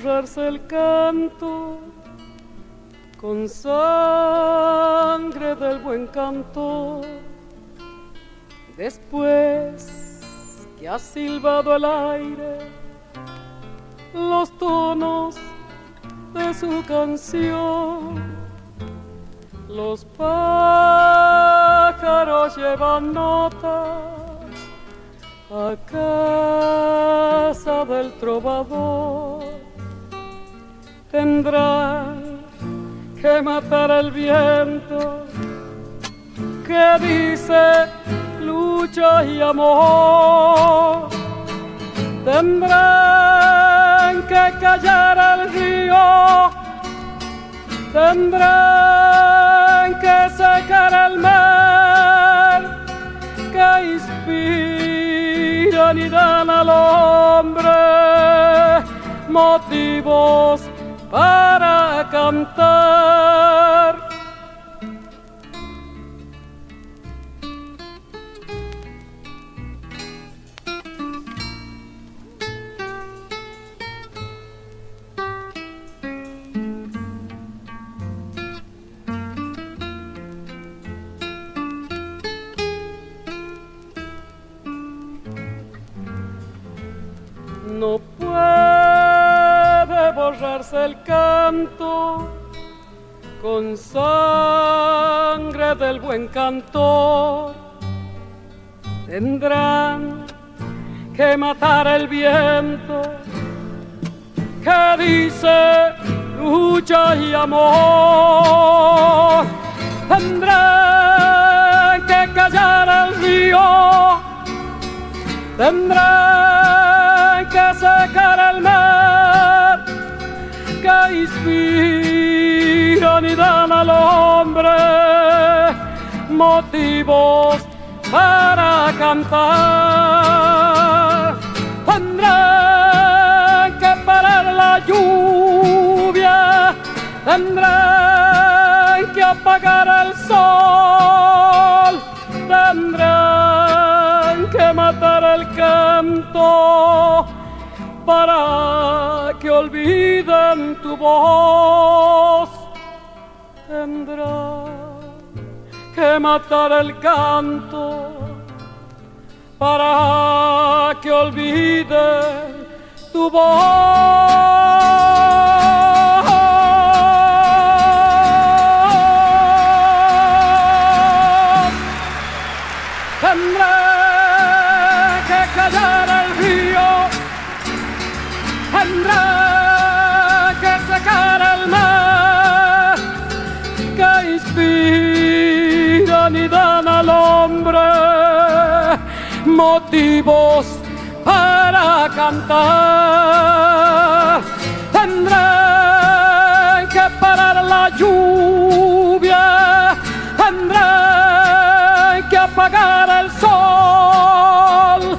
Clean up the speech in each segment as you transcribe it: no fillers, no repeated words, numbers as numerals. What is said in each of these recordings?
borrarse el canto con sangre del buen cantor. Después que ha silbado el aire los tonos de su canción, los pájaros llevan notas a casa del trovador. Tendrán que matar el viento que dice lucha y amor. Tendrán que callar el río, tendrán que secar el mar, que inspiran y dan al hombre motivos para cantar. No puede borrarse el canto con sangre del buen cantor. Tendrán que matar el viento que dice lucha y amor. Tendrán que callar el río, tendrán que secar el mar, que inspiran y dan al hombre motivos para cantar. Tendrán que parar la lluvia, tendrán que apagar el sol, tendrán que matar el canto para que olviden tu voz. Tendrán que matar el canto para que olviden tu voz. Tendrán que callar el río, tendrán que secar el mar, que inspiran y dan al hombre motivos para cantar. Tendrán que parar la lluvia, tendrán que apagar el sol,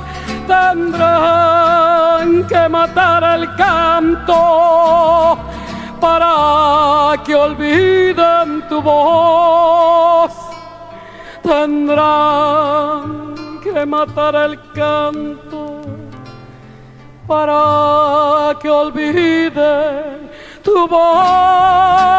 tendrán que matar el canto para que olviden tu voz. Tendrán que matar el canto para que olviden tu voz.